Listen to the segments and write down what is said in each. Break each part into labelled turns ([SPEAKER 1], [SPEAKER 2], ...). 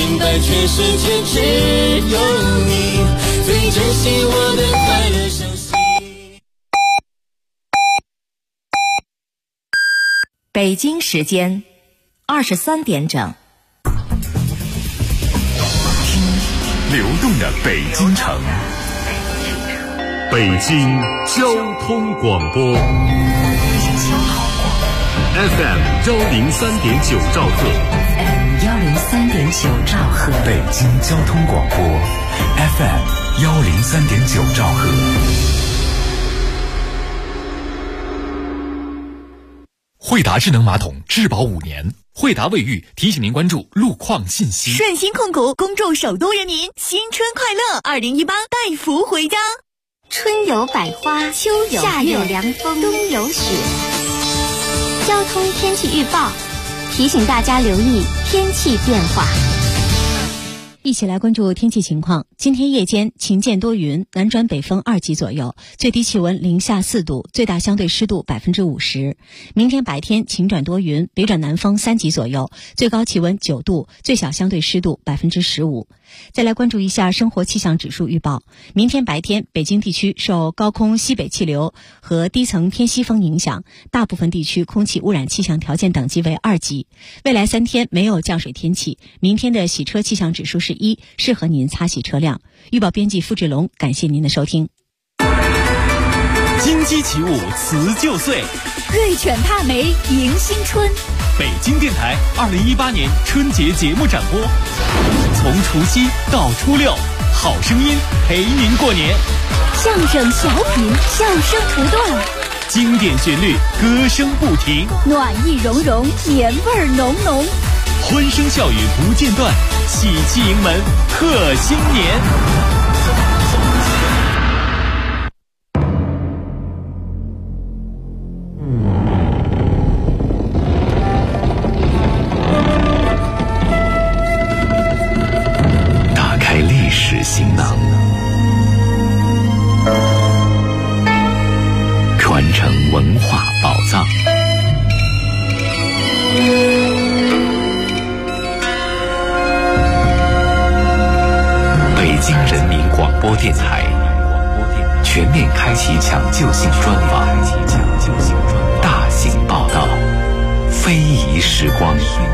[SPEAKER 1] 明白全世界只有你最珍惜我的快乐声息。
[SPEAKER 2] 北京时间23点整，
[SPEAKER 3] 听流动的北京城，北京交通广播 FM 103.9兆赫，
[SPEAKER 4] 103.9兆赫，
[SPEAKER 3] 北京交通广播 FM 103.9兆赫。惠达智能马桶质保5年，惠达卫浴提醒您关注路况信息。
[SPEAKER 5] 顺心控股恭祝首都人民新春快乐，2018带福回家。
[SPEAKER 6] 春有百花，秋有夏有凉风，冬有雪。交通天气预报提醒大家留意天气变化。
[SPEAKER 7] 一起来关注天气情况。今天夜间晴间多云，南转北风2级左右，最低气温零下4度，最大相对湿度50%。明天白天晴转多云，北转南风3级左右，最高气温9度，最小相对湿度15%。再来关注一下生活气象指数预报。明天白天，北京地区受高空西北气流和低层偏西风影响，大部分地区空气污染气象条件等级为2级。未来3天没有降水天气，明天的洗车气象指数是1，适合您擦洗车辆。预报编辑付志龙，感谢您的收听。
[SPEAKER 8] 金鸡起舞辞旧岁，
[SPEAKER 5] 瑞犬帕梅迎新春。
[SPEAKER 8] 北京电台2018年春节节目展播，从除夕到初6，好声音陪您过年。
[SPEAKER 5] 相声小品，笑声不断，
[SPEAKER 8] 经典旋律，歌声不停，
[SPEAKER 5] 暖意融融，年味儿浓浓，
[SPEAKER 8] 欢声笑语不间断，喜气迎门贺新年。
[SPEAKER 3] 行囊，传承文化宝藏。北京人民广播电台全面开启抢救性专访，大型报道，非遗时光。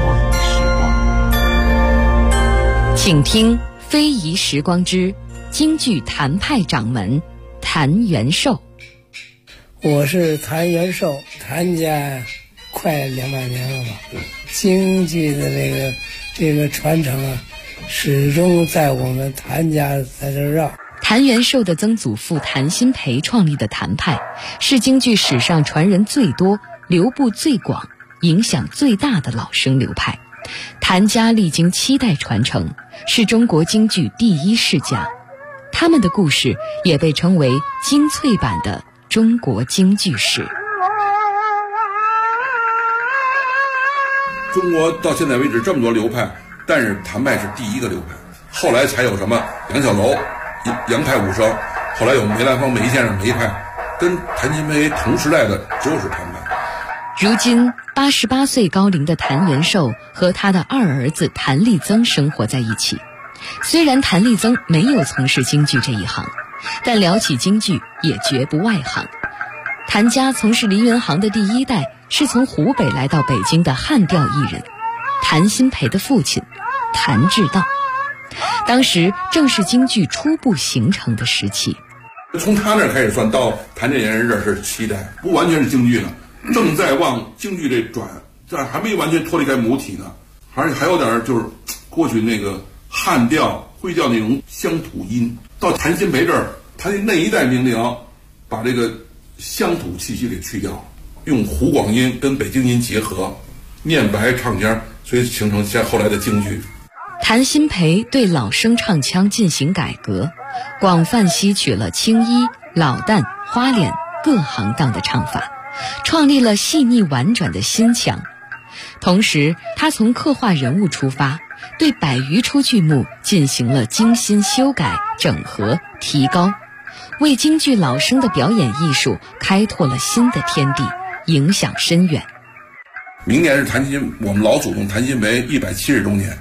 [SPEAKER 9] 请听非遗时光之京剧谭派掌门谭元寿。
[SPEAKER 10] 我是谭元寿，谭家快200年了吧。京剧的这个传承啊，始终在我们谭家在这绕。
[SPEAKER 9] 谭元寿的曾祖父谭鑫培创立的谭派，是京剧史上传人最多、流布最广、影响最大的老生流派。谭家历经7代传承，是中国京剧第1世家。他们的故事也被称为京粹版的中国京剧史。
[SPEAKER 11] 中国到现在为止这么多流派，但是谭派是第1个流派，后来才有什么杨小楼、杨派武生，后来有梅兰芳梅先生梅派，跟谭鑫培同时代的就是谭派。
[SPEAKER 9] 如今88岁高龄的谭元寿和他的2儿子谭立增生活在一起。虽然谭立增没有从事京剧这一行，但聊起京剧也绝不外行。谭家从事梨园行的第1代是从湖北来到北京的汉调艺人，谭鑫培的父亲谭志道。当时正是京剧初步形成的时期。
[SPEAKER 11] 从他那开始算到谭家人这是7代，不完全是京剧了，正在往京剧这转，但还没完全脱离开母体呢，而且还有点就是过去那个汉调会调那种乡土音。到谭鑫培这儿，他那一代名伶把这个乡土气息给去掉，用湖广音跟北京音结合，念白唱腔，所以形成像后来的京剧。
[SPEAKER 9] 谭鑫培对老生唱腔进行改革，广泛吸取了青衣、老旦、花脸各行当的唱法，创立了细腻婉转的新腔。同时他从刻画人物出发，对100余出剧目进行了精心修改、整合、提高，为京剧老生的表演艺术开拓了新的天地，影响深远。
[SPEAKER 11] 明年是我们老祖宗谭鑫培170周年，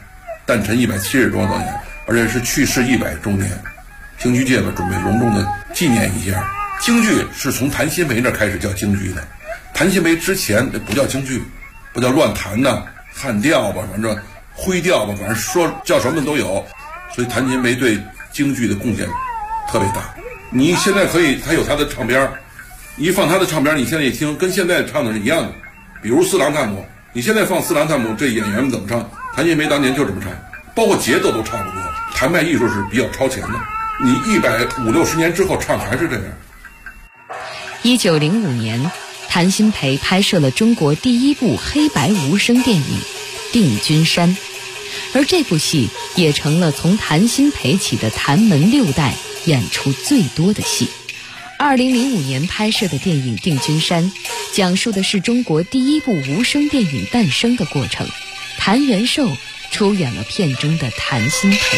[SPEAKER 11] 诞辰170多周年，而且是去世100周年，京剧界呢准备隆重的纪念一下。京剧是从谭鑫培那开始叫京剧的，谭鑫培之前不叫京剧，不叫乱弹呐、汉调吧，反正徽调吧，反正说叫什么都有。所以谭鑫培对京剧的贡献特别大。你现在可以，他有他的唱片，你一放他的唱片，你现在一听跟现在唱的是一样的。比如四郎探母，你现在放四郎探母，这演员们怎么唱？谭鑫培当年就这么唱，包括节奏都差不多。谭派艺术是比较超前的，你150-60年之后唱还是这样。
[SPEAKER 9] 1905年，谭鑫培拍摄了中国第一部黑白无声电影《定军山》，而这部戏也成了从谭鑫培起的谭门6代演出最多的戏。2005年拍摄的电影《定军山》讲述的是中国第一部无声电影诞生的过程。谭元寿出演了片中的谭鑫培。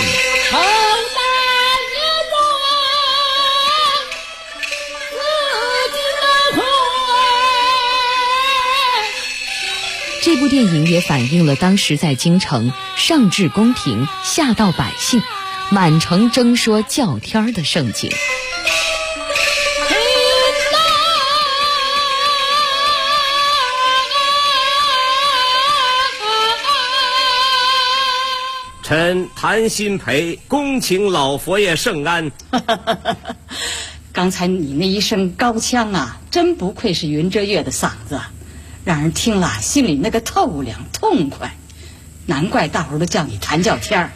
[SPEAKER 9] 这部电影也反映了当时在京城上至宫廷，下到百姓，满城争说叫天的盛景。
[SPEAKER 4] 臣谭鑫培恭请老佛爷圣安。
[SPEAKER 12] 刚才你那一声高腔啊，真不愧是云遮月的嗓子，让人听了心里那个透亮痛快，难怪大伙都叫你谭叫天儿。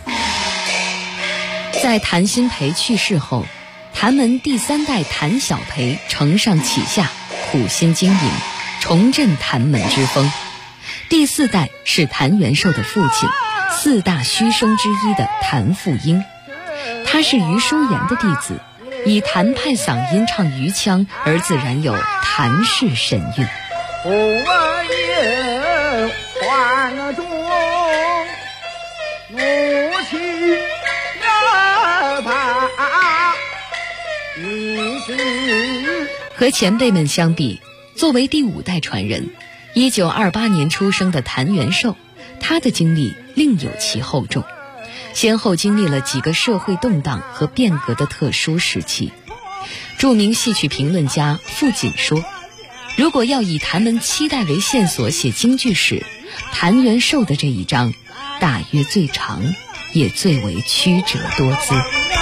[SPEAKER 9] 在谭鑫培去世后，谭门第3代谭小培承上启下，苦心经营，重振谭门之风。第4代是谭元寿的父亲，4大须生之一的谭富英，他是余叔岩的弟子，以谭派嗓音唱余腔，而自然有谭氏神韵。
[SPEAKER 13] 我也怀中怒气要把一时。
[SPEAKER 9] 和前辈们相比，作为第5代传人，1928年出生的谭元寿，他的经历另有其厚重，先后经历了几个社会动荡和变革的特殊时期。著名戏曲评论家傅锦说，如果要以谭门7代为线索写京剧史，谭元寿的这一章大约最长，也最为曲折多姿。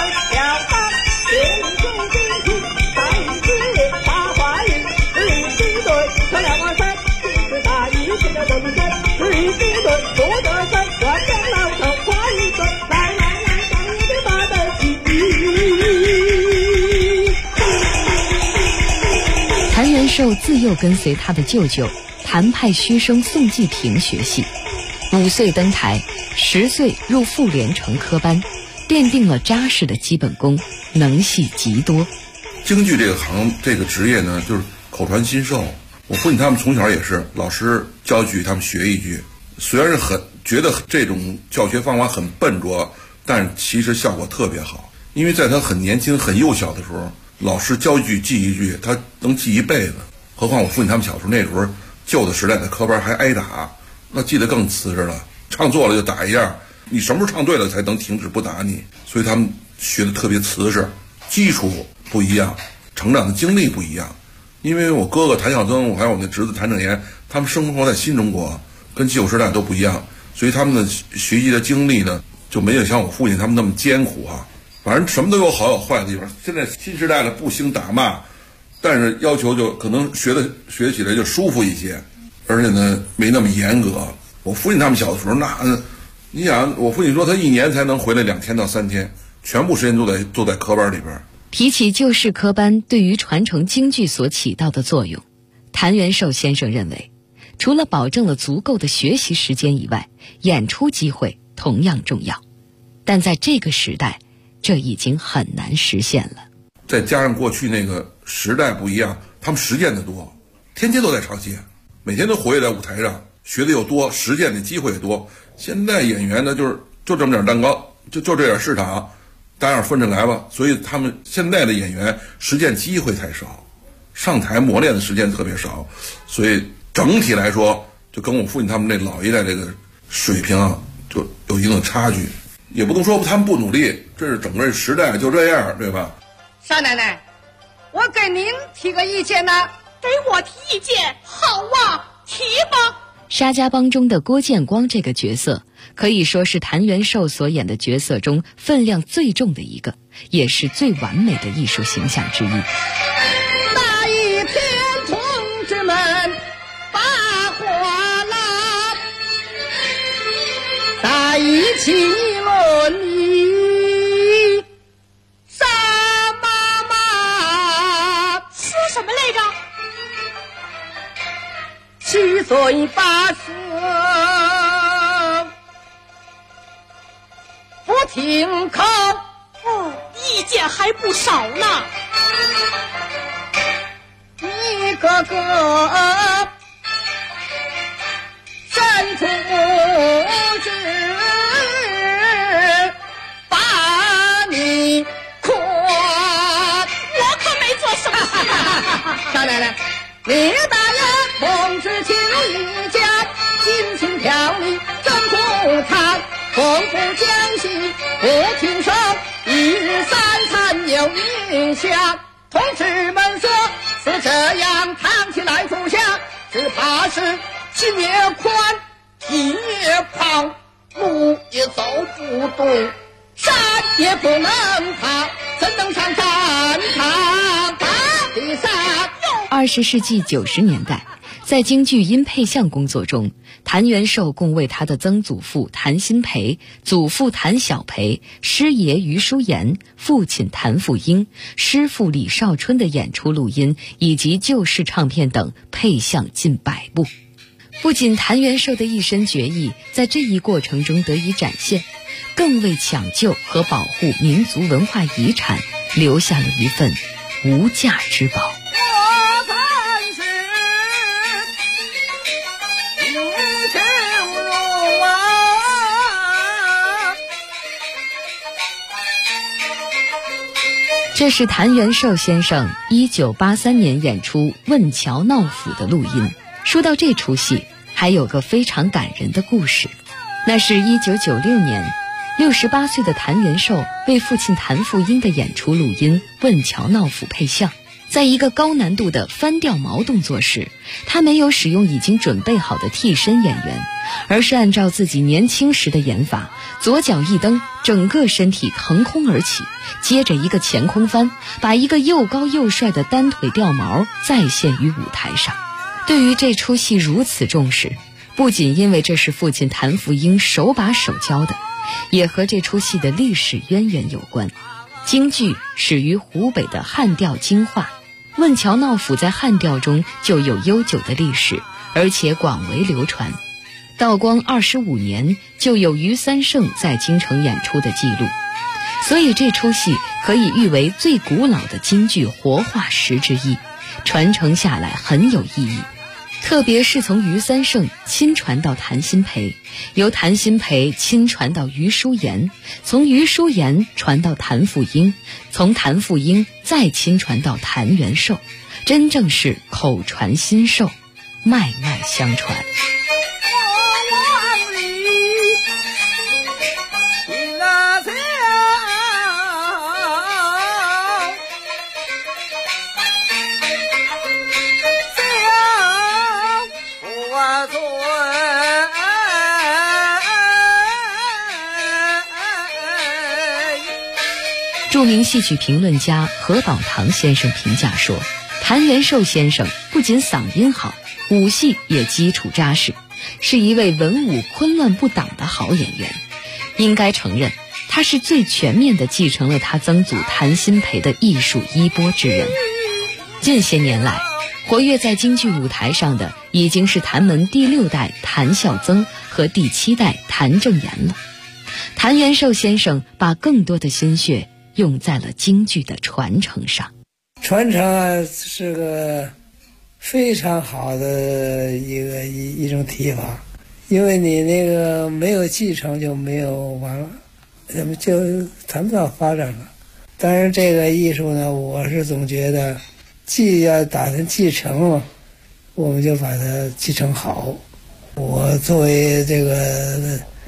[SPEAKER 9] 谭元寿自幼跟随他的舅舅谭派须生宋继平学戏，5岁登台，10岁入妇联成科班，奠定了扎实的基本功，能戏极多。
[SPEAKER 11] 京剧这个这个职业呢，就是口传心授。我父亲他们从小也是老师教一句，他们学一句。虽然是觉得这种教学方法很笨拙，但其实效果特别好。因为在他很年轻、很幼小的时候，老师教一句记一句，他能记一辈子。何况我父亲他们小时候那时候旧的时代的科班还挨打，那记得更瓷实了。唱错了就打一下，你什么时候唱对了才能停止不打你。所以他们学的特别瓷实，基础不一样，成长的经历不一样。因为我哥哥谭孝增，我还有我那侄子谭正言，他们生活在新中国，跟旧时代都不一样，所以他们的学习的经历呢，就没有像我父亲他们那么艰苦啊。反正什么都有好有坏的地方。现在新时代的不兴打骂，但是要求就可能学起来就舒服一些，而且呢没那么严格。我父亲他们小的时候，你想，我父亲说他1年才能回来2天到3天，全部时间都在科班里边。
[SPEAKER 9] 提起旧式科班对于传承京剧所起到的作用，谭元寿先生认为，除了保证了足够的学习时间以外，演出机会同样重要。但在这个时代，这已经很难实现了。
[SPEAKER 11] 再加上过去那个时代不一样，他们实践的多，天天都在唱戏，每天都活跃在舞台上，学的又多，实践的机会也多。现在演员呢，就这么点蛋糕，就这点市场，大家分着来吧。所以他们现在的演员实践机会太少，上台磨练的时间特别少，所以整体来说，就跟我父亲他们那老一代这个水平啊， 就有一定的差距。也不能说他们不努力，这是整个时代就这样，对吧？
[SPEAKER 13] 少奶奶，我给您提个意见呢。
[SPEAKER 5] 给我提意见，好啊，提吧。
[SPEAKER 9] 沙家浜中的郭建光这个角色，可以说是谭元寿所演的角色中分量最重的一个，也是最完美的艺术形象之一。
[SPEAKER 13] 那一天同志们把火拉，在一起论理，傻妈妈
[SPEAKER 5] 说什么来着
[SPEAKER 13] ？7岁8岁不听口，
[SPEAKER 5] 意见还不少呢。
[SPEAKER 13] 一个个伸出拇指，把你夸。
[SPEAKER 5] 我可没做什么事。
[SPEAKER 13] 少奶奶，李大爷同志情一家，金青条理真不贪，丰富江西不听说，一日三餐有一下。同志们说是这样扛起来住下，只怕是心也宽，体也胖，路也走不动，山也不能爬，怎能上战场打地上
[SPEAKER 9] ？20世纪90年代，在京剧音配像工作中，谭元寿共为他的曾祖父谭鑫培、祖父谭小培、师爷于淑妍、父亲谭富英、师父李少春的演出录音以及旧式唱片等配像近100部。不仅谭元寿的一身绝艺在这一过程中得以展现，更为抢救和保护民族文化遗产留下了一份无价之宝。这是谭元寿先生1983年演出《问桥闹府》的录音。说到这出戏，还有个非常感人的故事，那是1996年，68岁的谭元寿为父亲谭富英的演出录音《问桥闹府》配像。在一个高难度的翻吊毛动作时，他没有使用已经准备好的替身演员，而是按照自己年轻时的演法，左脚一蹬，整个身体腾空而起，接着一个前空翻，把一个又高又帅的单腿吊毛再现于舞台上。对于这出戏如此重视，不仅因为这是父亲谭富英手把手教的，也和这出戏的历史渊源有关。京剧始于湖北的汉调京话，问桥闹府在汉调中就有悠久的历史，而且广为流传。道光25年就有于三胜在京城演出的记录，所以这出戏可以誉为最古老的京剧活化石之一，传承下来很有意义。特别是从于三胜亲传到谭鑫培，由谭鑫培亲传到于淑妍，从于淑妍传到谭富英，从谭富英再亲传到谭元寿，真正是口传心授，脉脉相传。著名戏曲评论家何宝堂先生评价说，谭元寿先生不仅嗓音好，武戏也基础扎实，是一位文武昆乱不挡的好演员。应该承认，他是最全面地继承了他曾祖谭鑫培的艺术衣钵之人。近些年来，活跃在京剧舞台上的已经是谭门第6代谭孝曾和第7代谭正言了。谭元寿先生把更多的心血用在了京剧的传承上。
[SPEAKER 10] 传承啊，是个非常好的一种提法，因为你那个没有继承就没有完了，就谈不到发展了。当然这个艺术呢，我是总觉得既要打算继承了，我们就把它继承好。我作为这个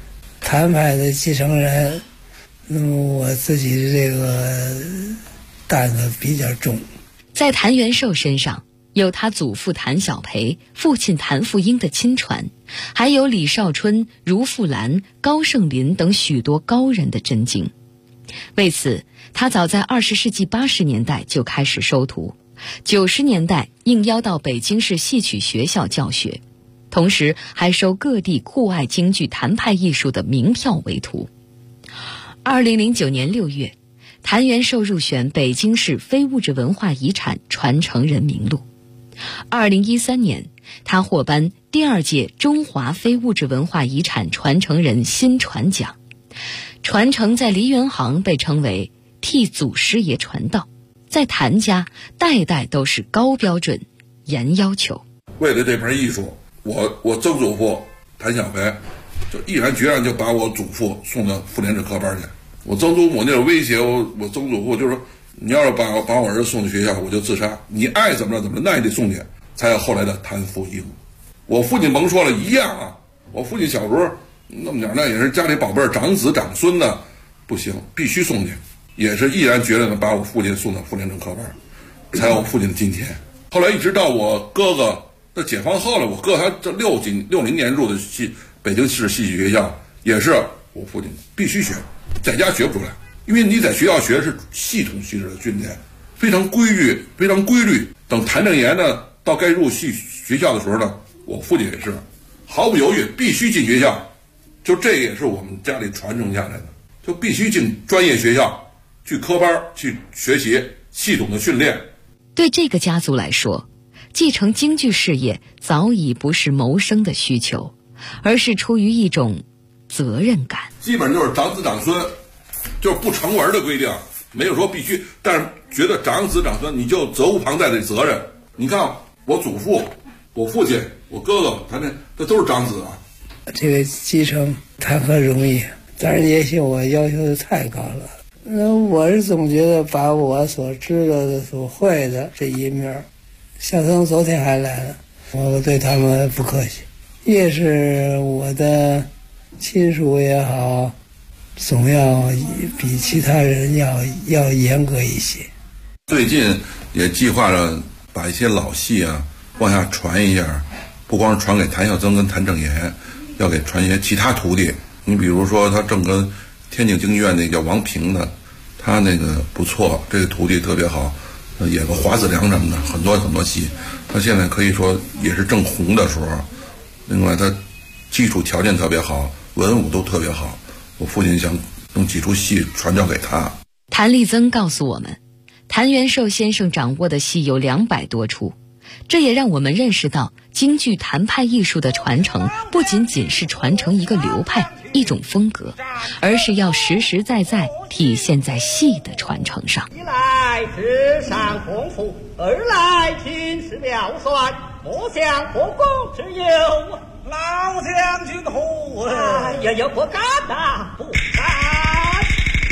[SPEAKER 10] 谭派的继承人，那么我自己的这个担子比较重。
[SPEAKER 9] 在谭元寿身上有他祖父谭小培、父亲谭富英的亲传，还有李少春、茹富兰、高盛林等许多高人的真经。为此，他早在20世纪80年代就开始收徒，90年代应邀到北京市戏曲学校教学，同时还收各地酷爱京剧谭派艺术的名票为徒。2009年6月，谭元寿入选北京市非物质文化遗产传承人名录。2013年，他获颁第2届中华非物质文化遗产传承人新传奖。传承在梨园行被称为替祖师爷传道，在谭家代代都是高标准、严要求。
[SPEAKER 11] 为了这门艺术，我曾祖父谭小培就毅然决然就把我祖父送到妇联制科班去。我曾祖母那种威胁我曾祖父就是说，你要是把我儿子送去学校，我就自杀，你爱怎么着怎么着，那也得送去。才有后来的谭富英。我父亲甭说了，一样啊。我父亲小时候那么点，那也是家里宝贝儿，长子长孙的，不行，必须送去，也是毅然决然的把我父亲送到妇联制科班，才有我父亲的今天。后来一直到我哥哥那解放后了，我哥他这60年入的北京市戏曲学校，也是我父亲必须学，在家学不出来，因为你在学校学是系统性质的训练，非常规律，非常规律。等谭正言呢到该入戏学校的时候呢，我父亲也是毫不犹豫必须进学校，就这也是我们家里传承下来的，就必须进专业学校，去科班去学习系统的训练。
[SPEAKER 9] 对这个家族来说，继承京剧事业早已不是谋生的需求，而是出于一种责任感。
[SPEAKER 11] 基本就是长子长孙，就是不成文的规定，没有说必须，但是觉得长子长孙你就责无旁贷的责任。你看我祖父、我父亲、我哥哥，这都是长子啊。
[SPEAKER 10] 这个继承谈何容易，但是也许我要求的太高了。我是总觉得把我所知道的、所会的这一面，小曾昨天还来了，我对他们不客气。越是我的亲属也好，总要比其他人要严格一些。
[SPEAKER 11] 最近也计划着把一些老戏啊往下传一下，不光是传给谭孝曾跟谭正言，要给传一些其他徒弟。你比如说他正跟天津京剧院那叫王平的，他那个不错，这个徒弟特别好，演个华子良什么的，很多戏。他现在可以说也是正红的时候。另外他基础条件特别好，文武都特别好，我父亲想用几出戏传教给他。
[SPEAKER 9] 谭立增告诉我们，谭元寿先生掌握的戏有200多出，这也让我们认识到京剧谭派艺术的传承不仅仅是传承一个流派、一种风格，而是要实实在在体现在戏的传承上。
[SPEAKER 13] 一来智商丰富，二来品识了算，莫想火攻之忧。老将军虎，也有不敢呐，不敢。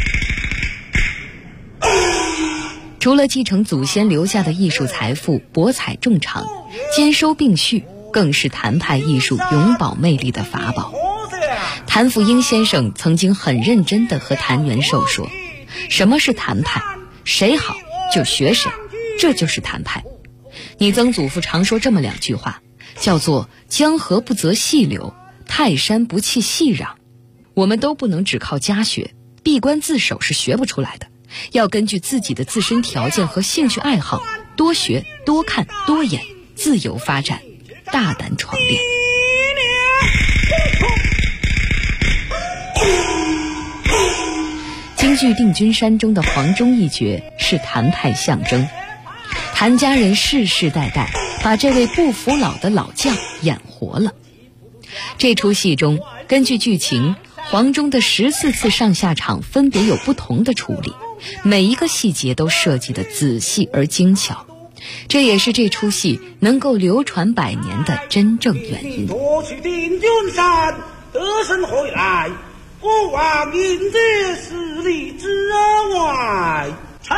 [SPEAKER 9] 除了继承祖先留下的艺术财富，博采众长，兼收并蓄，更是谭派艺术永葆魅力的法宝。谭富英先生曾经很认真地和谭元寿说，什么是谭派？谁好就学谁，这就是谭派。你曾祖父常说这么2句话，叫做江河不择细流，泰山不弃细壤。我们都不能只靠家学，闭关自守是学不出来的，要根据自己的自身条件和兴趣爱好，多学多看多演，自由发展，大胆闯练。京剧定军山中的黄忠一角是谭派象征，谭家人世世代代把这位不服老的老将演活了。这出戏中，根据剧情，黄忠的14次上下场分别有不同的处理，每一个细节都设计得仔细而精巧，这也是这出戏能够流传100年的真正原因。
[SPEAKER 13] 夺取定军山，得胜回来，不枉迎接10里之外。臣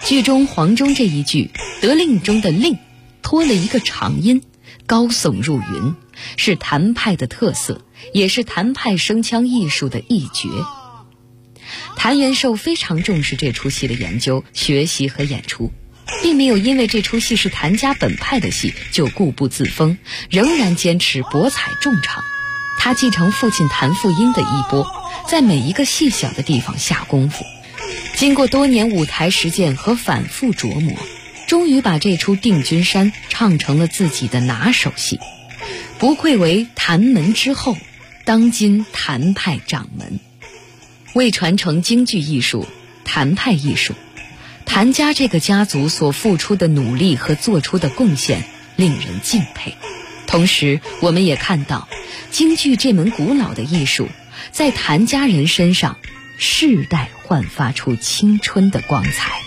[SPEAKER 9] 剧中黄忠这一句得令中的令拖了一个长音，高耸入云，是谭派的特色，也是谭派声腔艺术的一绝。谭元寿非常重视这出戏的研究、学习和演出，并没有因为这出戏是谭家本派的戏就固步自封，仍然坚持博采众长。他继承父亲谭富英的衣钵，在每一个细小的地方下功夫，经过多年舞台实践和反复琢磨，终于把这出《定军山》唱成了自己的拿手戏，不愧为谭门之后，当今谭派掌门。为传承京剧艺术、谭派艺术，谭家这个家族所付出的努力和做出的贡献令人敬佩。同时我们也看到京剧这门古老的艺术在谭家人身上世代焕发出青春的光彩。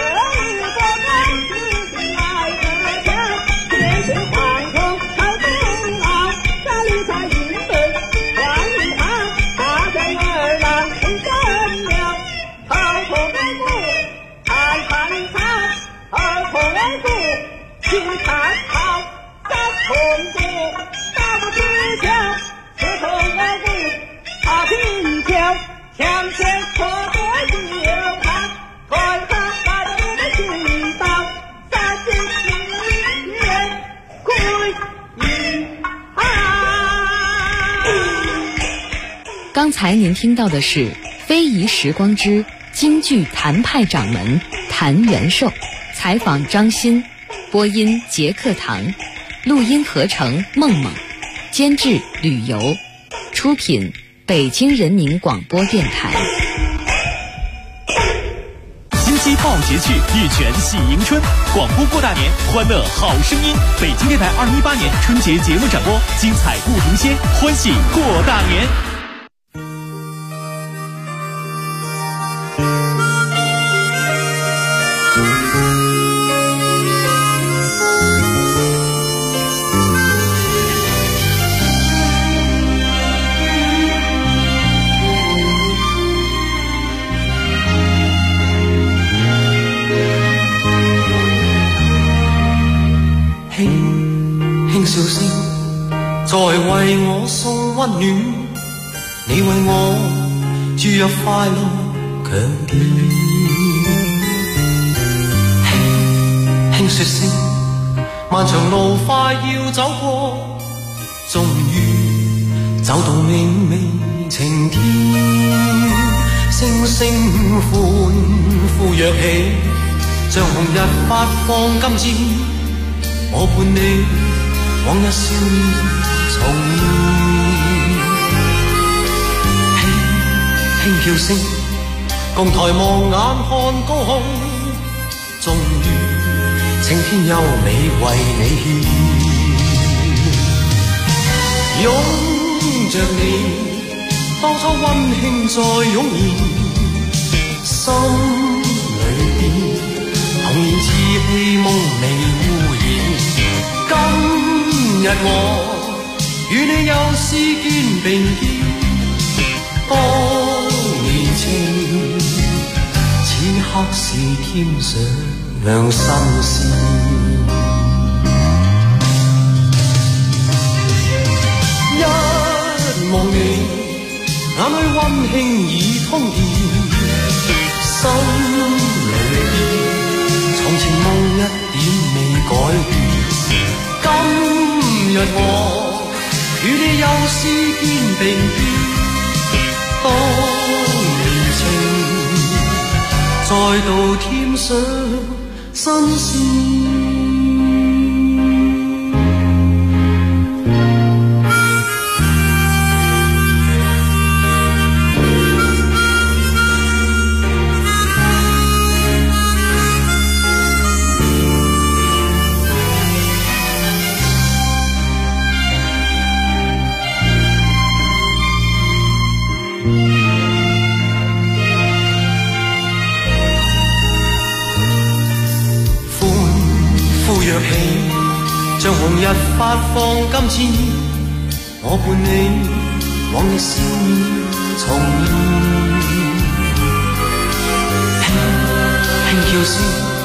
[SPEAKER 9] 刚才您听到的是《非遗时光之京剧谭派掌门谭元寿》，采访张欣，播音杰克堂，录音合成梦梦，监制旅游，出品北京人民广播电台。
[SPEAKER 8] 新期报捷趣，一拳喜迎春，广播过大年，欢乐好声音。北京电台2018年春节节目展播，精彩不停歇，欢喜过大年。
[SPEAKER 1] 笑聲在為我送溫暖，你為我注入快樂強電。輕輕說聲，漫長路快要走過，終於走到明媚晴天。星星歡呼躍起，像紅日發放金箭，我伴你往日少年重現，輕叫聲，共抬望眼看高空，終於青天優美為你獻。擁着你，當初溫馨再湧現，心裏邊童年稚氣夢未污染。今日我與你又是肩並肩，當年情此刻是添上新鮮。一望你眼裏溫馨已通電，心裏邊從前夢一點未改變。今日我與你又是肩並肩，當年情再度添上新鮮。像紅日發放金箭，我伴你往日笑面重現。輕輕叫聲，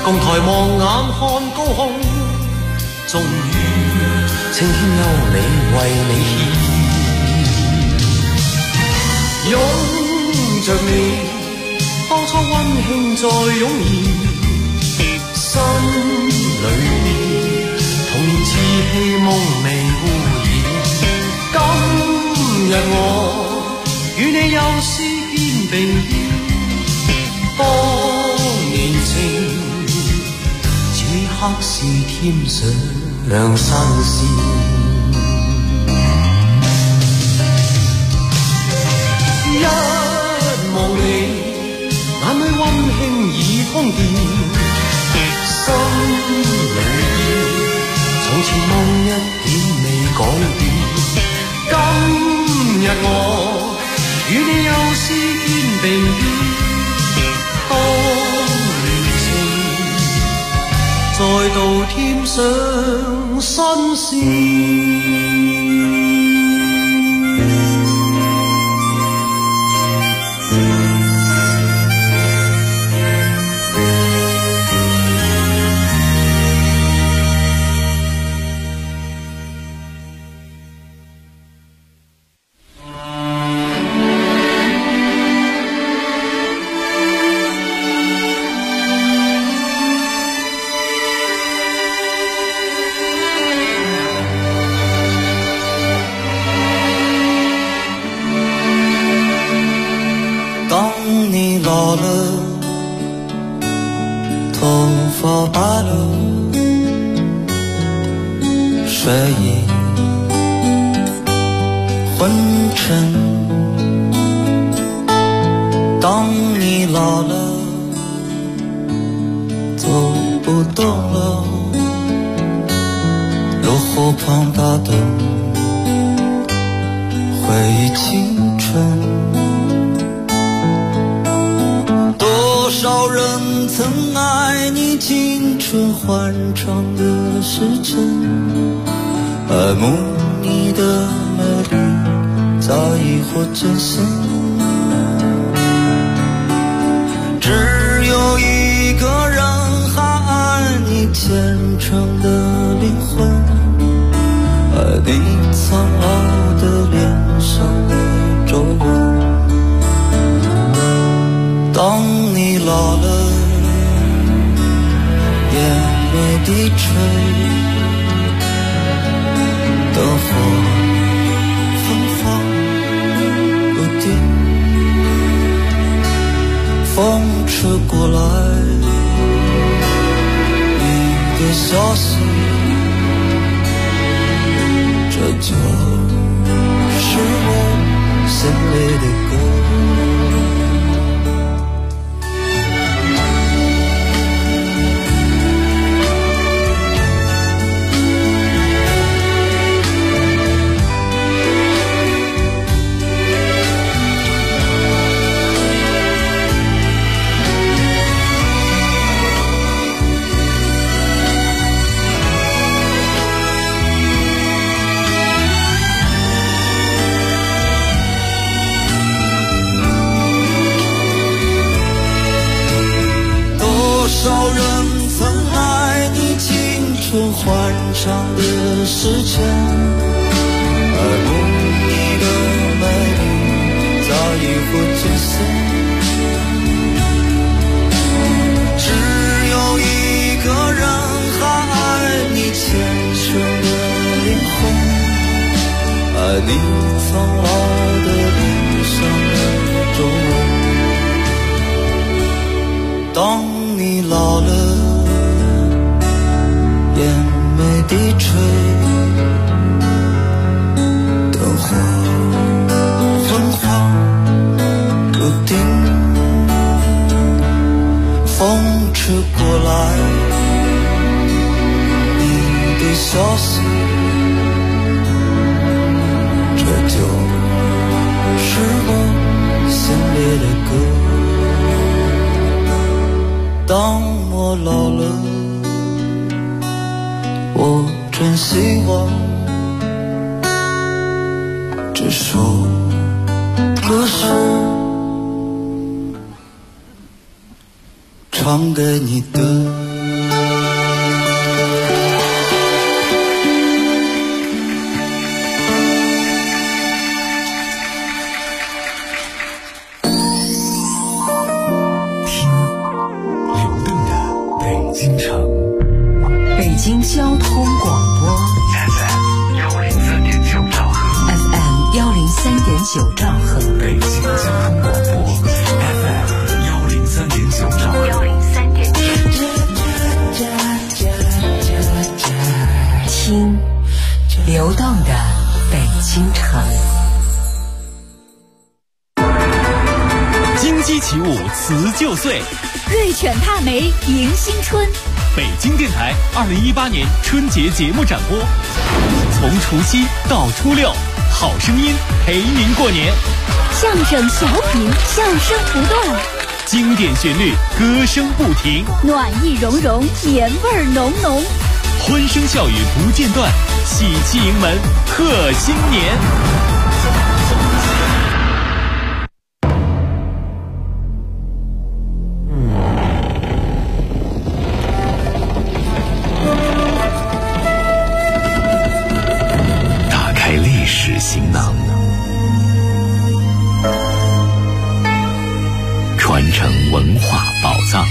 [SPEAKER 1] 共抬望眼看高空，终于青天有你为你牵，拥着你，当初温馨再涌现，心里面童年稚气梦未污染。今日我與你又試肩並肩，當年情，此刻是添上新鮮。一望你，眼裏溫馨已通電，心裏邊從前夢一點未改變。今日我與你又試肩並肩，當年情再度添上新鮮。
[SPEAKER 14] 睡意昏沉，当你老了，走不动了，路湖旁打灯，回忆青春。多少人曾爱你青春欢畅的时辰，爱慕你的美丽，早已或真心。只有一个人还爱你虔诚的灵魂，爱你苍老的脸上的皱纹。当你老了，眼眉低垂，灯火芬芳不定，风吹过来你的消息，这就是我心里的歌。多少人曾爱你青春欢畅的时辰，爱慕你的美丽，早已不真实。只有一个人还爱你虔诚的灵魂，爱你苍老的脸上的皱纹。当你老了，眼眉低垂，灯火昏黄不定，风吹过来你的消息，这就是我心里的歌。当我老了，我真希望这首歌是唱给你的。
[SPEAKER 3] 京城，
[SPEAKER 2] 北京交通广播
[SPEAKER 3] FM 103.9兆赫
[SPEAKER 2] ，FM 103.9兆赫，
[SPEAKER 3] 北京交通广播 FM 103.9兆赫，103.9，
[SPEAKER 2] 听流动的北京城。
[SPEAKER 8] 金鸡起舞辞旧岁，
[SPEAKER 5] 瑞犬踏梅迎新春。
[SPEAKER 8] 北京电台2018年春节节目展播，从除夕到初六，好声音陪您过年。
[SPEAKER 5] 相声小品，笑声不断，
[SPEAKER 8] 经典旋律，歌声不停，
[SPEAKER 5] 暖意融融，年味浓浓，
[SPEAKER 8] 欢声笑语不间断，喜气迎门贺新年。
[SPEAKER 3] 打开历史行囊，传承文化宝藏。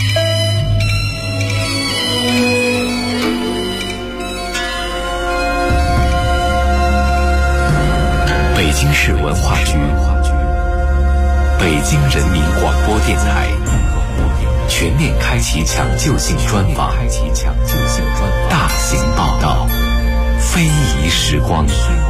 [SPEAKER 3] 北京市文化局、北京人民广播电台全面开启抢救性专访，大型报道，非遗时光。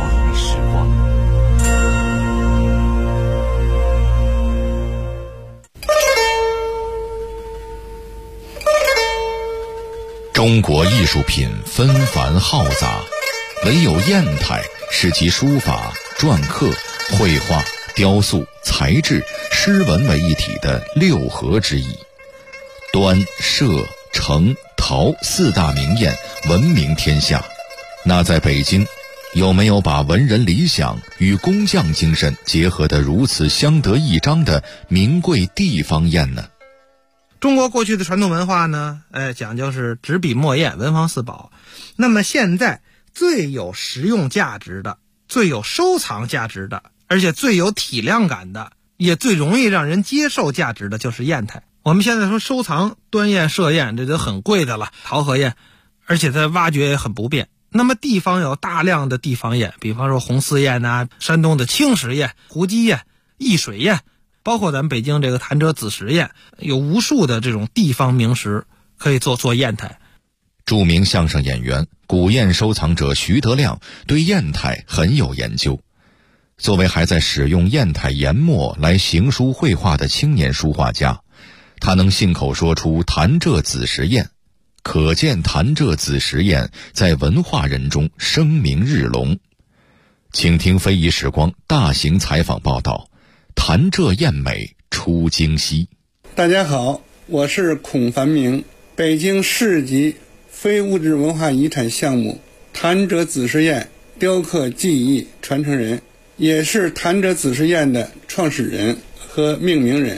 [SPEAKER 15] 中国艺术品纷繁浩杂，唯有砚台是集书法、篆刻、绘画、雕塑、材质、诗文为一体的六合之一。端、歙、成、陶四大名砚闻名天下。那在北京，有没有把文人理想与工匠精神结合得如此相得益彰的名贵地方砚呢？
[SPEAKER 16] 中国过去的传统文化呢，讲究是纸笔墨砚文房四宝。那么现在最有实用价值的、最有收藏价值的，而且最有体量感的，也最容易让人接受价值的，就是砚台。我们现在说收藏端砚、歙砚，这都很贵的了，陶和砚，而且它挖掘也很不便。那么地方有大量的地方砚，比方说红丝砚啊，山东的青石砚、胡姬砚、易水砚，包括咱们北京这个潭柘子石砚，有无数的这种地方名石可以做砚台。
[SPEAKER 15] 著名相声演员、古砚收藏者徐德亮对砚台很有研究。作为还在使用砚台研墨来行书绘画的青年书画家，他能信口说出潭柘子石砚，可见潭柘子石砚在文化人中声名日隆。请听非遗时光大型采访报道，潭柘砚美出京西。
[SPEAKER 17] 大家好，我是孔繁明，北京市级非物质文化遗产项目潭柘子石砚雕刻技艺传承人，也是潭柘子石砚的创始人和命名人。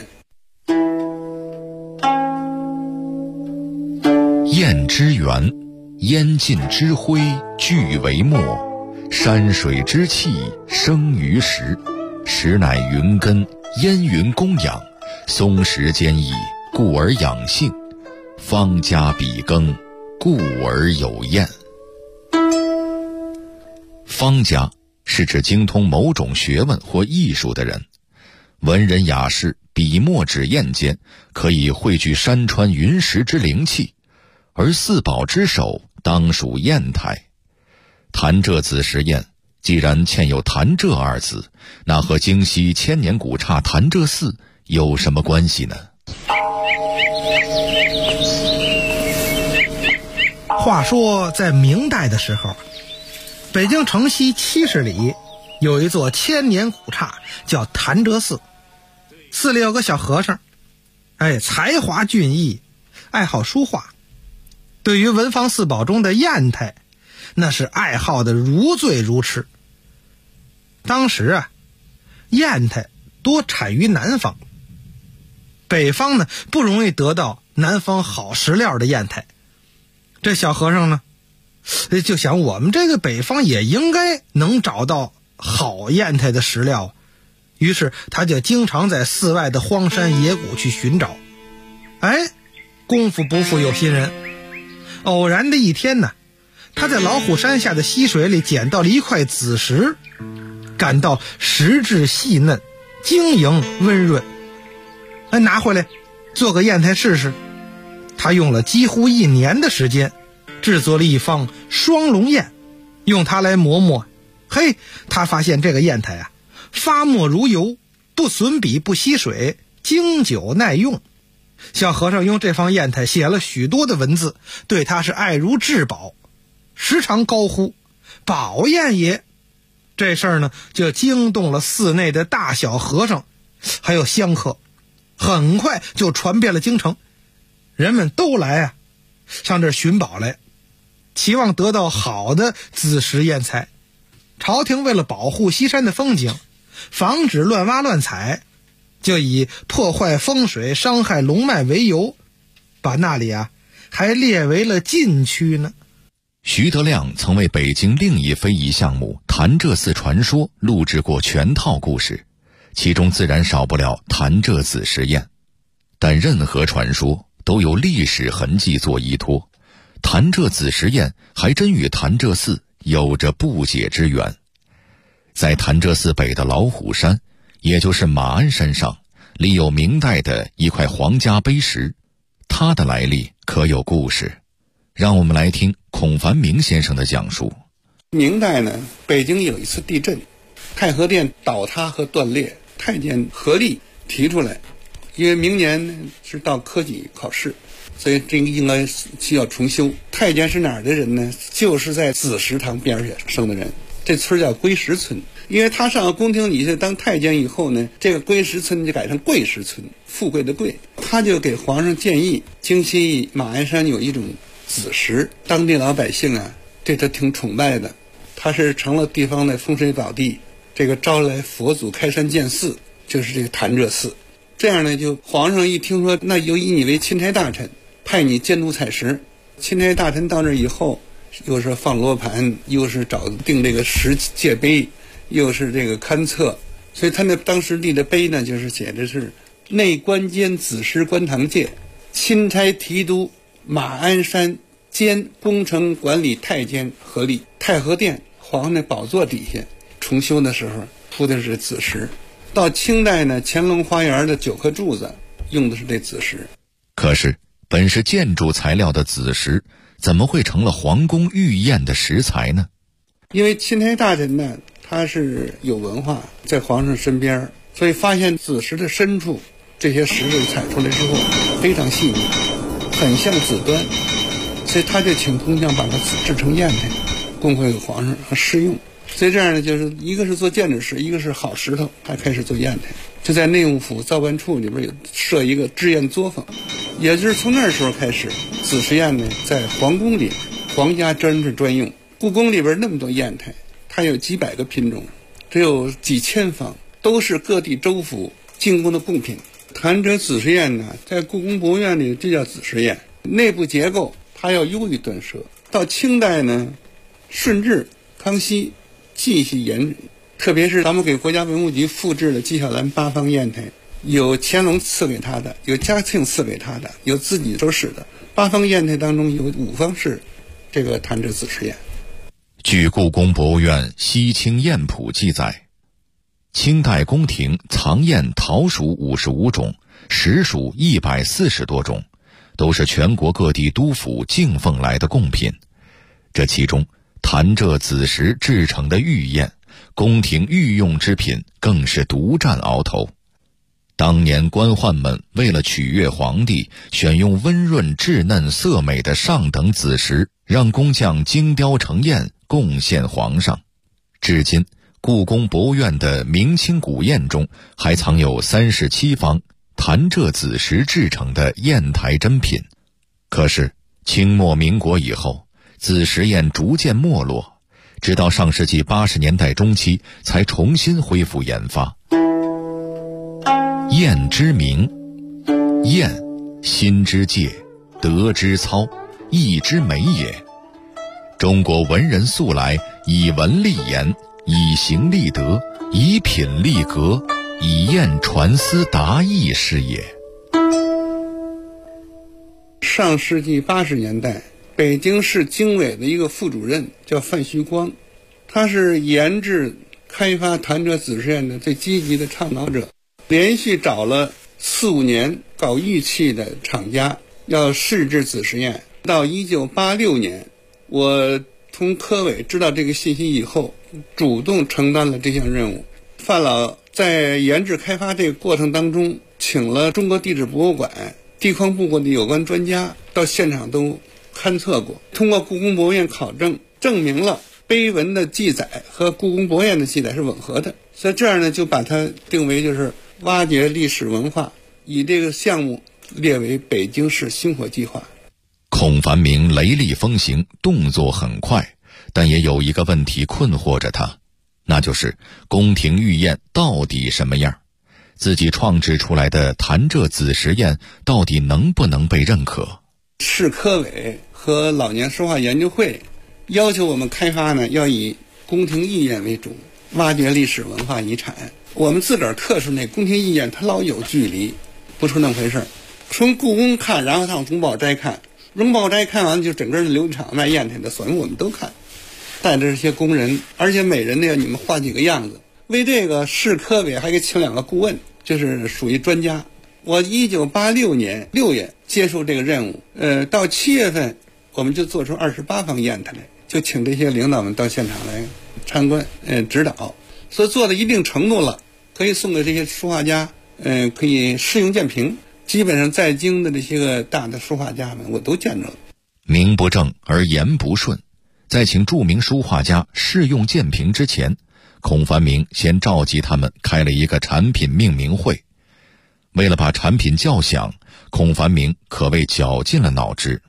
[SPEAKER 15] 砚之源，烟尽之灰聚为墨，山水之气生于石，石乃云根，烟云供养，松石坚毅，故而养性，方家比耕，故而有砚。方家是指精通某种学问或艺术的人，文人雅士笔墨纸砚间可以汇聚山川云石之灵气，而四宝之首当属砚台。潭柘子石砚既然嵌有潭柘二字，那和京西千年古刹潭柘寺有什么关系呢？
[SPEAKER 16] 话说在明代的时候，北京城西70里有一座千年古刹叫潭柘寺，寺里有个小和尚，才华俊逸，爱好书画，对于文房四宝中的砚台那是爱好的如醉如痴。当时砚台多产于南方，北方呢不容易得到南方好石料的砚台。这小和尚呢就想，我们这个北方也应该能找到好砚台的石料，于是他就经常在寺外的荒山野谷去寻找。功夫不负有心人， 偶然的一天呢，他在老虎山下的溪水里捡到了一块紫石，感到石质细嫩，晶莹温润，拿回来做个砚台试试。他用了几乎1年的时间制作了一方双龙砚，用它来磨墨。他发现这个砚台啊，发墨如油，不损笔不吸水，经久耐用。小和尚用这方砚台写了许多的文字，对他是爱如至宝，时常高呼宝砚也。这事儿呢，就惊动了寺内的大小和尚还有香客，很快就传遍了京城。人们都来上这儿寻宝来，期望得到好的紫石砚材。朝廷为了保护西山的风景，防止乱挖乱采，就以破坏风水伤害龙脉为由，把那里还列为了禁区呢。
[SPEAKER 15] 徐德亮曾为北京另一非遗项目潭柘寺传说录制过全套故事，其中自然少不了潭柘紫石砚。但任何传说都有历史痕迹做依托，潭柘紫石砚还真与潭柘寺有着不解之缘。在潭柘寺北的老虎山，也就是马鞍山上，立有明代的一块皇家碑石，它的来历可有故事。让我们来听孔繁明先生的讲述。
[SPEAKER 17] 明代呢，北京有一次地震，太和殿倒塌和断裂，太监合力提出来，因为明年呢是到科举考试，所以这个应该需要重修。太监是哪儿的人呢？就是在紫石堂边上生的人，这村叫归石村。因为他上了宫廷里去当太监以后呢，这个归石村就改成贵石村，富贵的贵。他就给皇上建议，京西马鞍山有一种紫石，当地老百姓对他挺崇拜的，他是成了地方的风水宝地，这个招来佛祖开山建寺，就是这个潭柘寺。这样呢，就皇上一听说，那就以你为钦差大臣，派你监督采石。钦差大臣到这以后，又是放罗盘，又是找定这个石界碑，又是这个勘测，所以他那当时立的碑呢，就是写的是内官监紫石观堂界，钦差提督马鞍山兼工程管理太监合力。太和殿皇上的宝座底下重修的时候铺的是紫石。到清代呢，乾隆花园的9颗柱子用的是这紫石。
[SPEAKER 15] 可是本是建筑材料的紫石，怎么会成了皇宫御宴的食材呢？
[SPEAKER 17] 因为钦差大臣呢，他是有文化，在皇上身边，所以发现紫石的深处，这些石头采出来之后非常细腻，很像紫砖，所以他就请工匠把它制成砚台，供给皇上试用。所以这样呢，就是一个是做建筑石，一个是好石头，还开始做砚台。就在内务府造办处里边有设一个制砚作坊，也就是从那时候开始，紫石砚呢在皇宫里皇家专制专用。故宫里边那么多砚台，它有几百个品种，只有几千方，都是各地州府进贡的贡品。潭柘紫石砚呢，在故宫博物院里就叫紫石砚，内部结构它要优于缎奢。到清代呢，顺治、康熙继续沿用，特别是咱们给国家文物局复制了纪晓岚8方砚台，有乾隆赐给他的，有嘉庆赐给他的，有自己都是的。8方砚台当中有5方是这个潭柘紫石砚。
[SPEAKER 15] 据故宫博物院西清砚谱记载，清代宫廷藏砚陶属55种，石属140多种，都是全国各地督府敬奉来的贡品。这其中潭柘紫石制成的御砚，宫廷御用之品，更是独占鳌头。当年官宦们为了取悦皇帝，选用温润稚嫩色美的上等紫石，让工匠精雕成砚贡献皇上。至今故宫博物院的明清古砚中还藏有37方潭柘紫石制成的砚台珍品。可是清末民国以后，紫石砚逐渐没落，直到上世纪80年代中期才重新恢复研发。砚之名，砚，心之介，德之操，义之美也。中国文人素来以文立言，以形立德，以品立格，以砚传思达意是也。
[SPEAKER 17] 上世纪80年代， 北京市经委的一个副主任，叫范旭光，他是研制开发潭柘子实验的最积极的倡导者，连续找了4、5年搞玉器的厂家要试制子实验。到1986年，我从科委知道这个信息以后，主动承担了这项任务。范老在研制开发这个过程当中，请了中国地质博物馆、地矿部的有关专家到现场都勘测过，通过故宫博物院考证，证明了碑文的记载和故宫博物院的记载是吻合的。所以这样呢，就把它定为就是挖掘历史文化，以这个项目列为北京市星火计划。
[SPEAKER 15] 孔繁明雷厉风行，动作很快，但也有一个问题困惑着他，那就是宫廷御宴到底什么样？自己创制出来的潭柘子实验到底能不能被认可？
[SPEAKER 17] 市科委和老年书画研究会要求我们开发呢，要以宫廷御宴为主，挖掘历史文化遗产。我们自个儿特殊那宫廷御宴，它老有距离，不出那么回事。从故宫看，然后上荣宝斋看，荣宝斋看完就整个琉璃厂卖砚台的所有我们都看，带着这些工人，而且每人呢你们画几个样子。为这个市科委还给请2个顾问，就是属于专家。我1986年6月接受这个任务，到7月份我们就做出28方砚台来，就请这些领导们到现场来参观，指导。所以做到一定程度了，可以送给这些书画家，可以试用鉴评。基本上在京的这些个大的书画家们，我都见着了。
[SPEAKER 15] 名不正而言不顺，在请著名书画家试用鉴评之前，孔繁明先召集他们开了一个产品命名会。为了把产品叫响，孔繁明可谓绞尽了脑汁。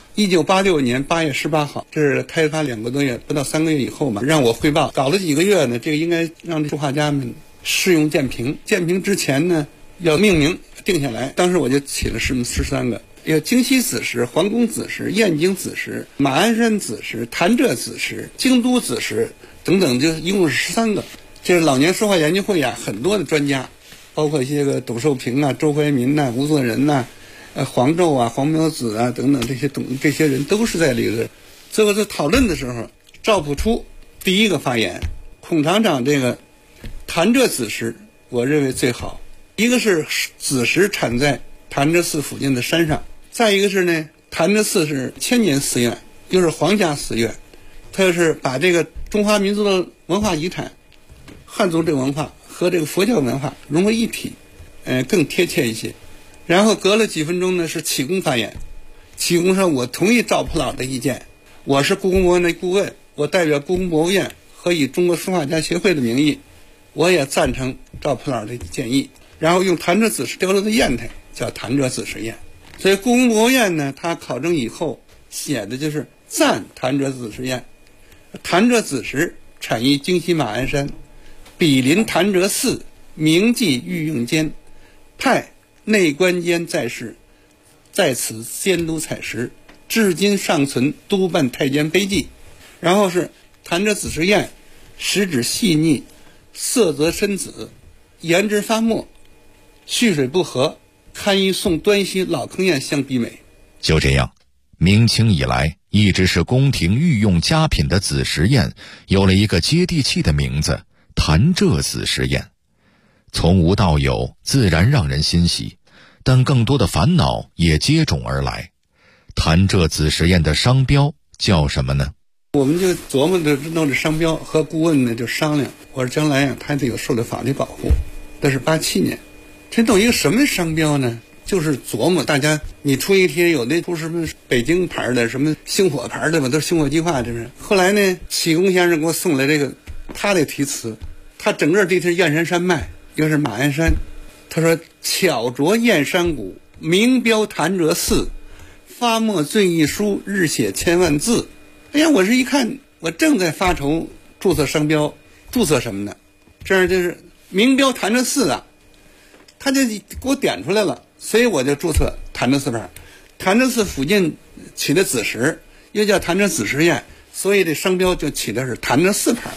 [SPEAKER 17] 1986年8月18号，这是开发2个多月，不到3个月以后嘛，让我汇报。搞了几个月呢，这个应该让书画家们试用鉴评。鉴评之前呢，要命名定下来。当时我就起了13个，有京西子石、皇宫子石、燕京子石、马鞍山子石、潭柘子石、京都子石等等，就一共是13个。这是老年书画研究会啊，很多的专家，包括一些个董寿平啊、周怀民呐、吴作人呐、黄胄啊、黄苗子啊等等，这些人都是在这个。最后在讨论的时候，赵朴初第一个发言，孔厂长这个潭柘子石我认为最好。一个是子石产在潭柘寺附近的山上，再一个是呢，潭柘寺是千年寺院，又是皇家寺院，它就是把这个中华民族的文化遗产、汉族这个文化和这个佛教文化融为一体，更贴切一些。然后隔了几分钟呢，是启功发言。启功说：“我同意赵朴老的意见，我是故宫博物院的顾问，我代表故宫博物院和以中国书画家协会的名义，我也赞成赵朴老的建议。”然后用潭柘子石雕出的砚台叫潭柘子石砚。所以故宫博物院呢，他考证以后写的就是赞潭柘子石砚。潭柘子石产于京西马鞍山，毗邻潭柘寺，铭记御用监，派内官监在世，在此监督采石，至今尚存督办太监碑记。然后是潭柘子石砚，石质细腻，色泽深紫，颜质发墨，蓄水不和，堪与宋端溪老坑砚相媲美。
[SPEAKER 15] 就这样，明清以来一直是宫廷御用佳品的子石砚有了一个接地气的名字——潭柘子石砚。从无到有，自然让人欣喜，但更多的烦恼也接踵而来。潭柘子石砚的商标叫什么呢？
[SPEAKER 17] 我们就琢磨着弄这商标，和顾问呢就商量，我说将来呀，它得有受到法律保护。那是87年，这弄一个什么商标呢？就是琢磨大家，你出一贴，有的出什么北京牌的，什么星火牌的吧，都是星火计划，这是。后来呢，启功先生给我送来这个他的题词，他整个这是燕山山脉，又是马鞍山，他说巧琢燕山谷，名标潭柘寺，发墨最一书，日写千万字。哎呀，我是一看，我正在发愁注册商标，注册什么呢？这样就是名标潭柘寺啊，他就给我点出来了，所以我就注册潭柘寺牌。潭柘寺附近起的子石又叫潭柘子石砚，所以这商标就起的是潭柘寺牌。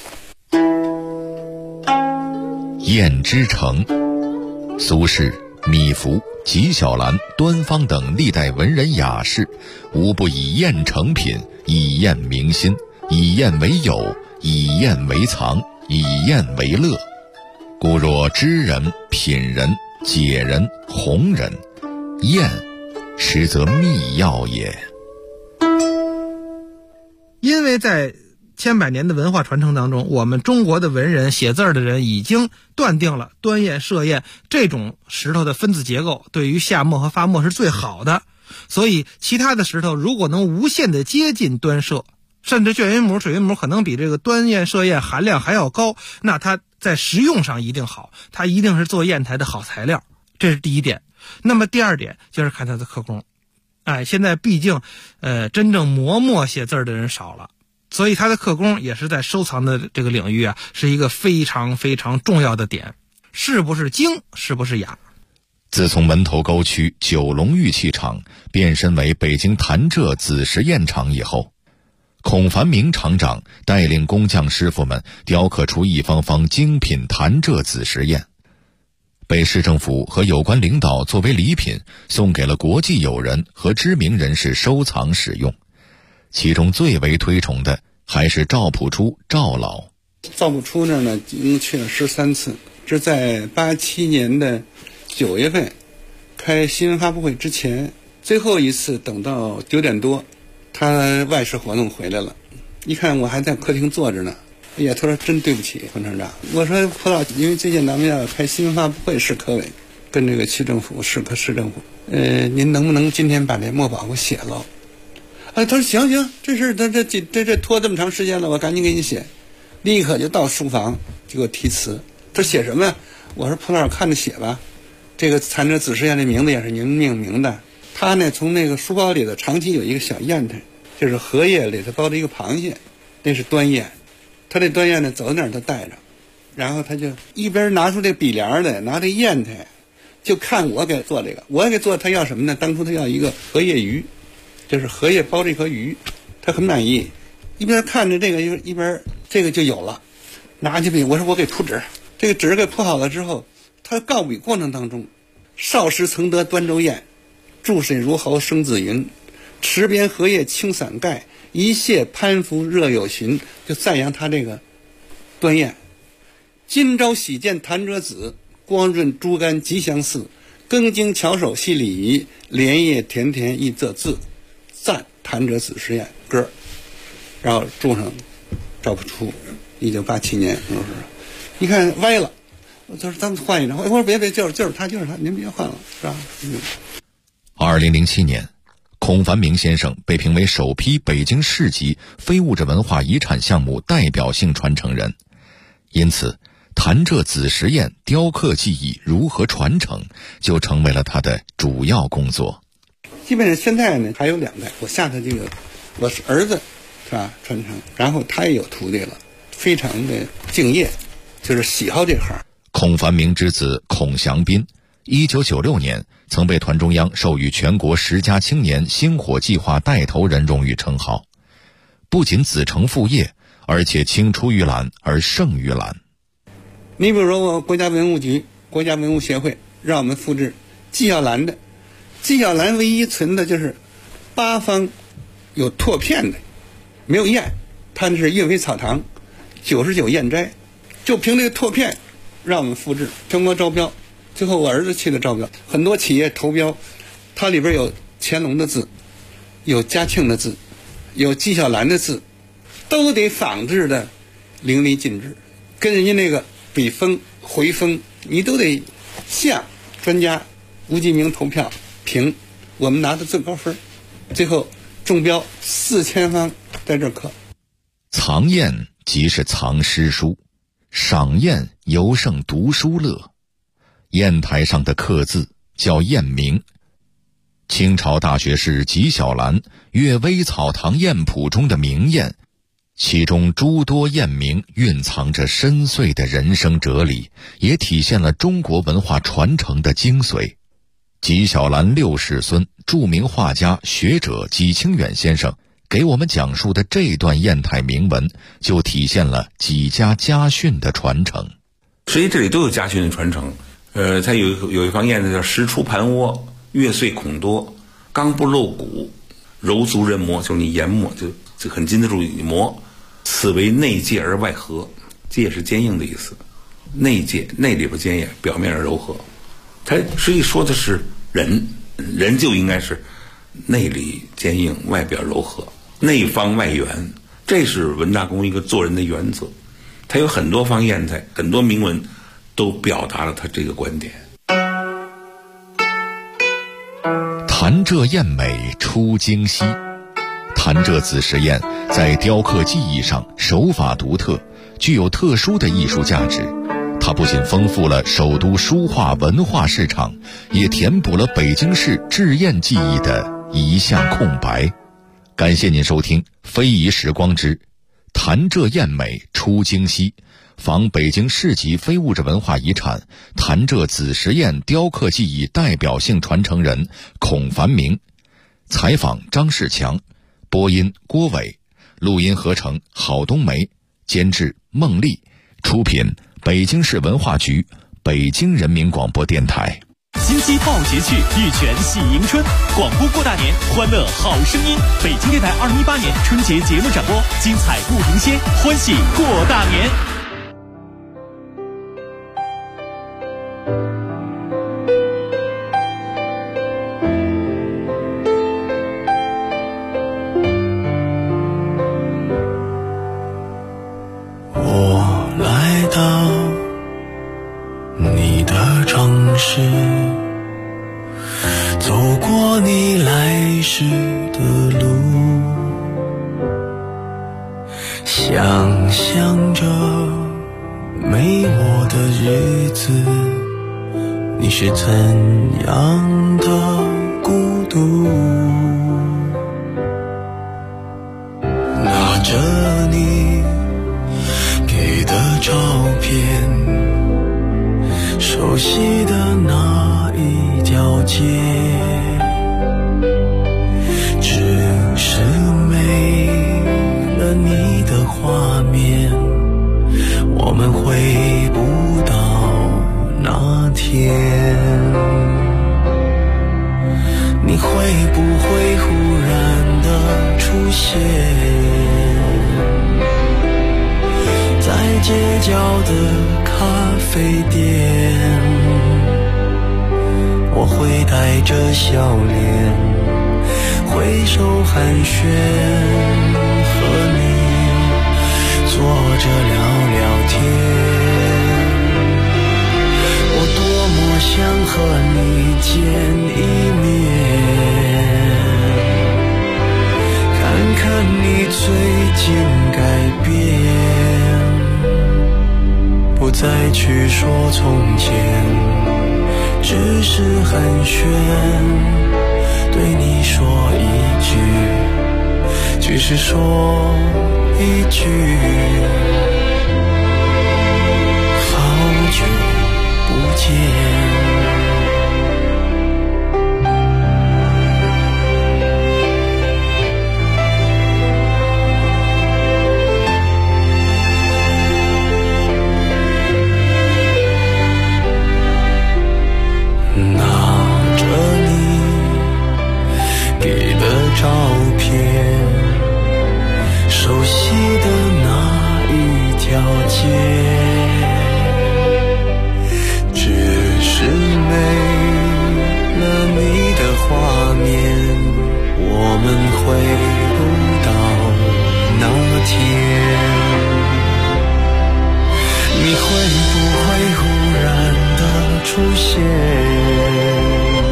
[SPEAKER 15] 砚之城，苏轼、米芾纪晓岚、端方等历代文人雅士，无不以砚成品，以砚明心，以砚为友，以砚为藏，以砚为乐。故若知人、品人、解人、弘人，砚实则秘药也。
[SPEAKER 16] 因为在千百年的文化传承当中，我们中国的文人写字的人已经断定了端砚、歙砚这种石头的分子结构对于下墨和发墨是最好的，所以其他的石头如果能无限的接近端歙，甚至卷云母、水云母可能比这个端砚、歙砚含量还要高，那它在实用上一定好，它一定是做砚台的好材料，这是第一点。那么第二点就是看它的刻工，现在毕竟真正磨墨写字的人少了，所以它的刻工也是在收藏的这个领域是一个非常非常重要的点，是不是精，是不是雅。
[SPEAKER 15] 自从门头沟区九龙玉器厂变身为北京潭柘紫石砚厂以后，孔繁明厂长带领工匠师傅们雕刻出一方方精品潭柘紫石砚，被市政府和有关领导作为礼品送给了国际友人和知名人士收藏使用。其中最为推崇的还是赵朴初赵老。
[SPEAKER 17] 赵朴初那儿呢，一共去了13次，这在87年的9月份开新闻发布会之前，最后一次等到9点多，他外事活动回来了，一看我还在客厅坐着呢，哎呀，他说真对不起冯厂长。我说朴老，因为最近咱们要开新闻发布会，市科委跟这个区政府、市政府，您能不能今天把这墨宝给我写了？他说行，这事这拖这么长时间了，我赶紧给你写。立刻就到书房就给我题词。他说写什么呀？我说朴老看着写吧。这个潭柘紫石砚的名字也是您命名的。他呢从那个书包里头长期有一个小砚台，就是荷叶里头包着一个螃蟹，那是端砚。他这端砚呢走到哪儿都带着，然后他就一边拿出这笔帘来，拿这砚台，就看我给做这个。我给做他要什么呢？当初他要一个荷叶鱼。就是荷叶包着一颗鱼，他很满意，一边看着这个一边这个就有了。拿起笔，我说我给铺纸，这个纸给铺好了之后，他告笔过程当中，少时曾得端州砚，注水如毫生紫云，池边荷叶青伞盖，一泻攀附热有寻，就赞扬他这个端砚。今朝喜见潭柘紫，光润珠干吉祥似，更经巧手细礼仪，莲叶甜甜一仄字，赞潭柘紫石砚歌，然后注上赵朴初1987年。你看歪了，我说咱们换一张，我说别就是他，您别换了，是吧
[SPEAKER 15] ？2007年，孔繁明先生被评为首批北京市级非物质文化遗产项目代表性传承人，因此潭柘紫石砚雕刻技艺如何传承，就成为了他的主要工作。
[SPEAKER 17] 基本上现在呢还有2代，我下头这个我是儿子，是吧？传承，然后他也有徒弟了，非常的敬业，就是喜好这行。
[SPEAKER 15] 孔繁明之子孔祥斌，1996年曾被团中央授予全国10佳青年星火计划带头人荣誉称号，不仅子承父业，而且青出于蓝而胜于蓝。
[SPEAKER 17] 你比如说我国家文物局、国家文物协会让我们复制纪晓岚的，纪晓岚唯一存的就是8方有拓片的，没有砚，他是岳飞草堂99砚斋，就凭这个拓片让我们复制，全国招标，最后我儿子去了招标，很多企业投标，它里边有乾隆的字，有嘉庆的字，有纪晓岚的字，都得仿制的淋漓尽致，跟人家那个笔锋回锋你都得像。专家吴继明投票评，我们拿的最高分，最后中标4000方在这刻。
[SPEAKER 15] 藏砚即是藏诗书，赏砚尤胜读书乐。砚台上的刻字叫砚名。清朝大学士纪晓岚《阅微草堂砚谱》中的名砚，其中诸多砚名蕴藏着深邃的人生哲理，也体现了中国文化传承的精髓。纪晓岚6世孙、著名画家学者纪清远先生给我们讲述的这段砚台铭文，就体现了纪家家训的传承。
[SPEAKER 11] 实际这里都有家训的传承。 它有一方燕子叫石出盘窝，月碎孔多，刚不露骨，柔足人磨，就是你研磨就很经得住你磨。此为内介而外和，介是坚硬的意思，内介内里边坚硬，表面上柔和。它实际说的是人就应该是内里坚硬，外表柔和，内方外圆，这是文大公一个做人的原则。他有很多方砚台，很多铭文都表达了他这个观点。
[SPEAKER 15] 潭柘砚美出京西，潭柘子时砚在雕刻技艺上手法独特，具有特殊的艺术价值。它不仅丰富了首都书画文化市场，也填补了北京市制砚技艺的一项空白。感谢您收听《非遗时光之潭柘砚美出京西》，访北京市级非物质文化遗产潭柘子时砚雕刻技艺代表性传承人孔繁明，采访张世强，播音郭伟，录音合成郝冬梅，监制孟丽，出品北京市文化局，北京人民广播电台。
[SPEAKER 8] 金鸡报捷去，玉泉喜迎春，广播过大年，欢乐好声音。北京电台2018年春节节目展播，精彩不停歇，欢喜过大年。
[SPEAKER 14] 我来到你的城市，走过你来时的路，想象着没我的日子，你是怎样的孤独。拿着你给的照片，熟悉的那一条街，只是没了你的画面，我们回不到那天。你会不会忽然的出现在街角的咖啡店？我会带着笑脸挥手寒暄，和你坐着聊聊天。我多么想和你见一面，看看你最近改变，不再去说从前，只是寒暄，对你说一句，只是说一句，好久不见。照片，熟悉的那一条街，只是没了你的画面，我们回不到那天。你会不会忽然的出现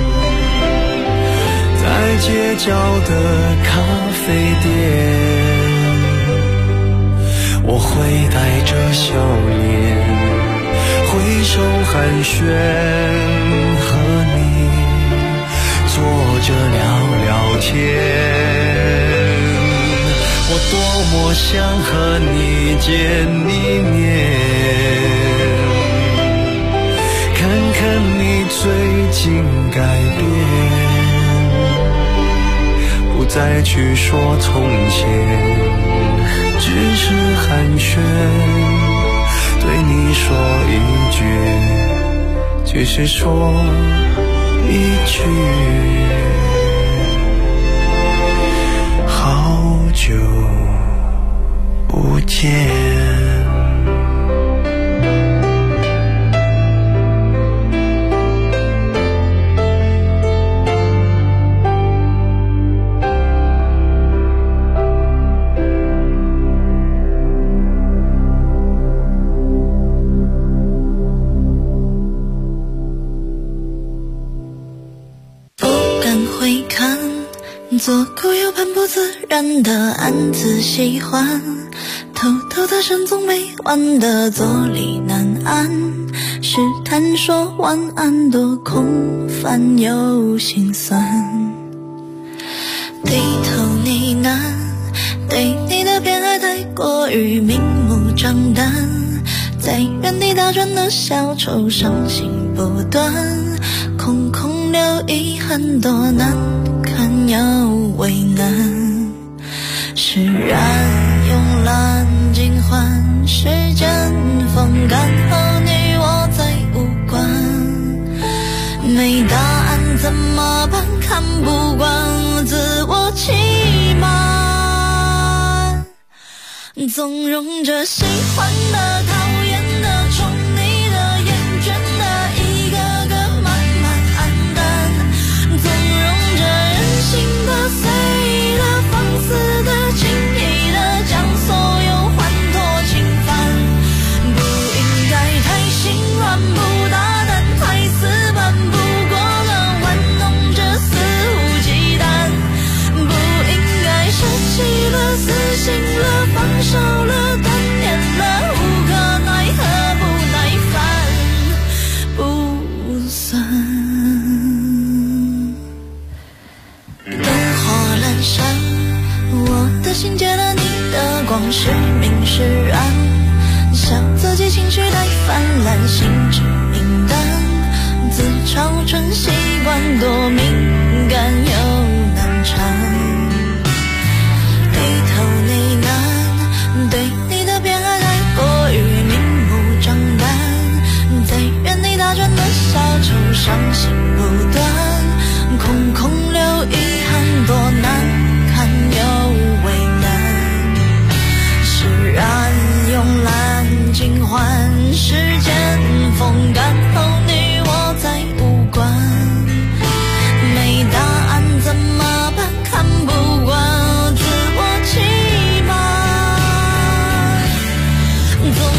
[SPEAKER 14] 在街角的咖啡店？我会带着笑脸挥手寒暄，和你坐着聊聊天。我多么想和你见一面，看看你最近改变，不再去说从前，只是寒暄，对你说一句， 只是说一句好久不见。
[SPEAKER 18] 做狗又很不自然的暗自喜欢，偷偷的神总没完的坐立难安，试探说晚安多空泛又心酸，低头呢喃，对你的偏爱太过于明目张胆，在原地打转的小丑伤心不断，空空留遗憾多难看又为难，释然慵懒尽欢，时间风干后你我再无关，没答案怎么办？看不惯自我欺瞒，纵容着喜欢的讨厌的宠你的厌倦的一个个慢慢黯淡，纵容着任性的随意的放肆的轻易的将所有欢脱侵犯，不应该太心软不大胆太死板，不过了玩弄着肆无忌惮，不应该舍弃了死心了放手了断念了无可奈何不耐烦不算，灯火阑珊，我的心借了你的光是明是暗，笑自己情绪太泛滥心智明淡，自嘲成习惯多敏感又难缠，低头呢喃，对你的偏爱太过于明目张胆，在原地打转的小丑伤心不断，空空留遗憾多难看又为难，释然慵懒尽欢，时间风干后你我再无关，没答案怎么办？看不惯自我欺瞒。